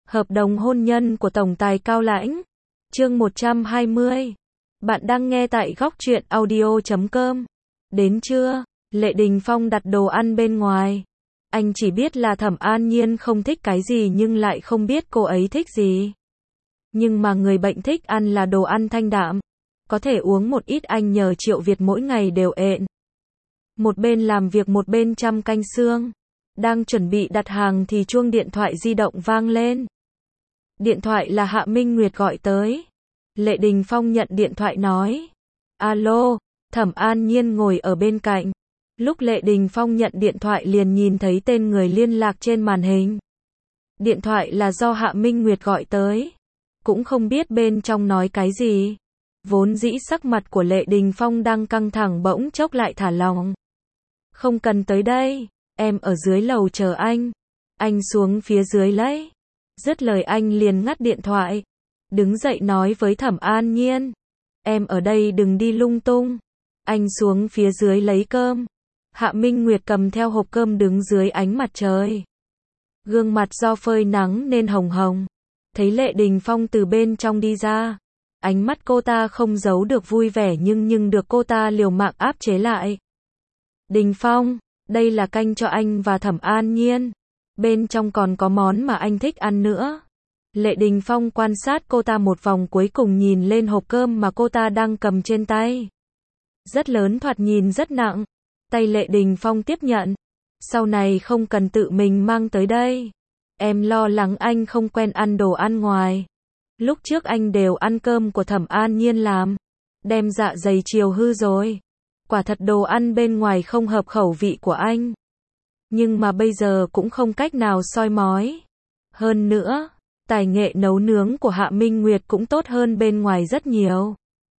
Hợp đồng hôn nhân của tổng tài Cao Lãnh. Chương 120. Bạn đang nghe tại góc truyện audio.com. Đến trưa, Lệ Đình Phong đặt đồ ăn bên ngoài. Anh chỉ biết là Thẩm An Nhiên không thích cái gì nhưng lại không biết cô ấy thích gì. Nhưng mà người bệnh thích ăn là đồ ăn thanh đạm. Có thể uống một ít, anh nhờ Triệu Việt mỗi ngày đều ện. Một bên làm việc một bên chăm canh xương. Đang chuẩn bị đặt hàng thì chuông điện thoại di động vang lên. Điện thoại là Hạ Minh Nguyệt gọi tới. Lệ Đình Phong nhận điện thoại nói. Alo, Thẩm An Nhiên ngồi ở bên cạnh. Lúc Lệ Đình Phong nhận điện thoại liền nhìn thấy tên người liên lạc trên màn hình. Điện thoại là do Hạ Minh Nguyệt gọi tới. Cũng không biết bên trong nói cái gì. Vốn dĩ sắc mặt của Lệ Đình Phong đang căng thẳng bỗng chốc lại thả lỏng. Không cần tới đây, em ở dưới lầu chờ anh. Anh xuống phía dưới lấy. Dứt lời anh liền ngắt điện thoại. Đứng dậy nói với Thẩm An Nhiên. Em ở đây đừng đi lung tung. Anh xuống phía dưới lấy cơm. Hạ Minh Nguyệt cầm theo hộp cơm đứng dưới ánh mặt trời. Gương mặt do phơi nắng nên hồng hồng. Thấy Lệ Đình Phong từ bên trong đi ra. Ánh mắt cô ta không giấu được vui vẻ nhưng được cô ta liều mạng áp chế lại. Đình Phong, đây là canh cho anh và Thẩm An Nhiên. Bên trong còn có món mà anh thích ăn nữa. Lệ Đình Phong quan sát cô ta một vòng cuối cùng nhìn lên hộp cơm mà cô ta đang cầm trên tay. Rất lớn, thoạt nhìn rất nặng. Tay Lệ Đình Phong tiếp nhận. Sau này không cần tự mình mang tới đây. Em lo lắng anh không quen ăn đồ ăn ngoài. Lúc trước anh đều ăn cơm của Thẩm An Nhiên làm. Đem dạ dày chiều hư rồi. Quả thật đồ ăn bên ngoài không hợp khẩu vị của anh. Nhưng mà bây giờ cũng không cách nào soi mói. Hơn nữa, tài nghệ nấu nướng của Hạ Minh Nguyệt cũng tốt hơn bên ngoài rất nhiều.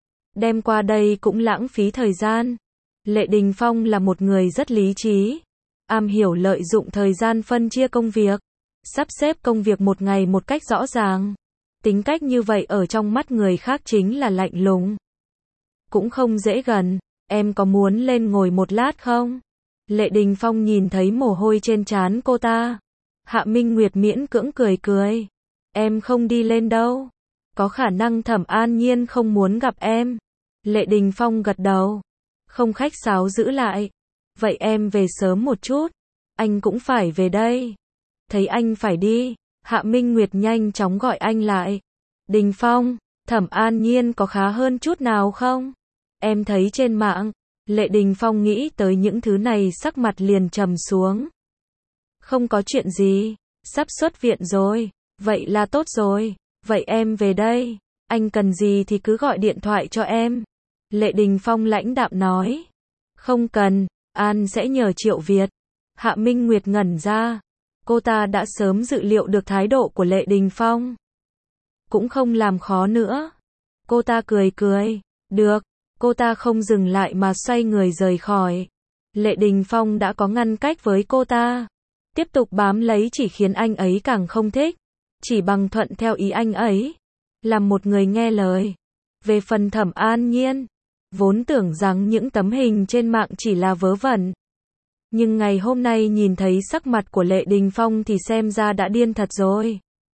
Đem qua đây cũng lãng phí thời gian. Lệ Đình Phong là một người rất lý trí. Am hiểu lợi dụng thời gian phân chia công việc. Sắp xếp công việc một ngày một cách rõ ràng. Tính cách như vậy ở trong mắt người khác chính là lạnh lùng. Cũng không dễ gần. Em có muốn lên ngồi một lát không? Lệ Đình Phong nhìn thấy mồ hôi trên trán cô ta. Hạ Minh Nguyệt miễn cưỡng cười cười. Em không đi lên đâu. Có khả năng Thẩm An Nhiên không muốn gặp em. Lệ Đình Phong gật đầu. Không khách sáo giữ lại. Vậy em về sớm một chút. Anh cũng phải về đây. Thấy anh phải đi. Hạ Minh Nguyệt nhanh chóng gọi anh lại. Đình Phong, Thẩm An Nhiên có khá hơn chút nào không? Em thấy trên mạng. Lệ Đình Phong nghĩ tới những thứ này sắc mặt liền trầm xuống. Không có chuyện gì. Sắp xuất viện rồi. Vậy là tốt rồi. Vậy em về đây. Anh cần gì thì cứ gọi điện thoại cho em. Lệ Đình Phong lãnh đạm nói. Không cần, An sẽ nhờ Triệu Việt. Hạ Minh Nguyệt ngẩn ra. Cô ta đã sớm dự liệu được thái độ của Lệ Đình Phong. Cũng không làm khó nữa. Cô ta cười cười. Được. Cô ta không dừng lại mà xoay người rời khỏi. Lệ Đình Phong đã có ngăn cách với cô ta. Tiếp tục bám lấy chỉ khiến anh ấy càng không thích. Chỉ bằng thuận theo ý anh ấy. Làm một người nghe lời. Về phần Thẩm An Nhiên. Vốn tưởng rằng những tấm hình trên mạng chỉ là vớ vẩn. Nhưng ngày hôm nay nhìn thấy sắc mặt của Lệ Đình Phong thì xem ra đã điên thật rồi.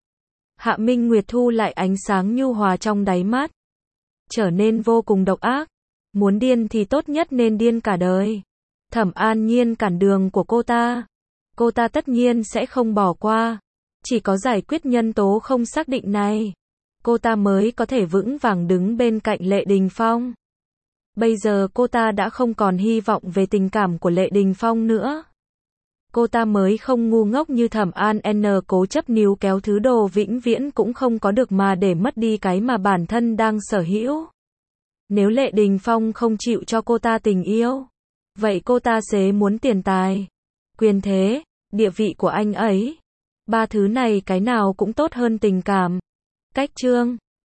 Hạ Minh Nguyệt thu lại ánh sáng nhu hòa trong đáy mắt. Trở nên vô cùng độc ác. Muốn điên thì tốt nhất nên điên cả đời. Thẩm An Nhiên cản đường của cô ta. Cô ta tất nhiên sẽ không bỏ qua. Chỉ có giải quyết nhân tố không xác định này. Cô ta mới có thể vững vàng đứng bên cạnh Lệ Đình Phong. Bây giờ cô ta đã không còn hy vọng về tình cảm của Lệ Đình Phong nữa. Cô ta mới không ngu ngốc như Thẩm An N cố chấp níu kéo thứ đồ vĩnh viễn cũng không có được mà để mất đi cái mà bản thân đang sở hữu. Nếu Lệ Đình Phong không chịu cho cô ta tình yêu, vậy cô ta sẽ muốn tiền tài, quyền thế, địa vị của anh ấy. Ba thứ này cái nào cũng tốt hơn tình cảm. Cách chương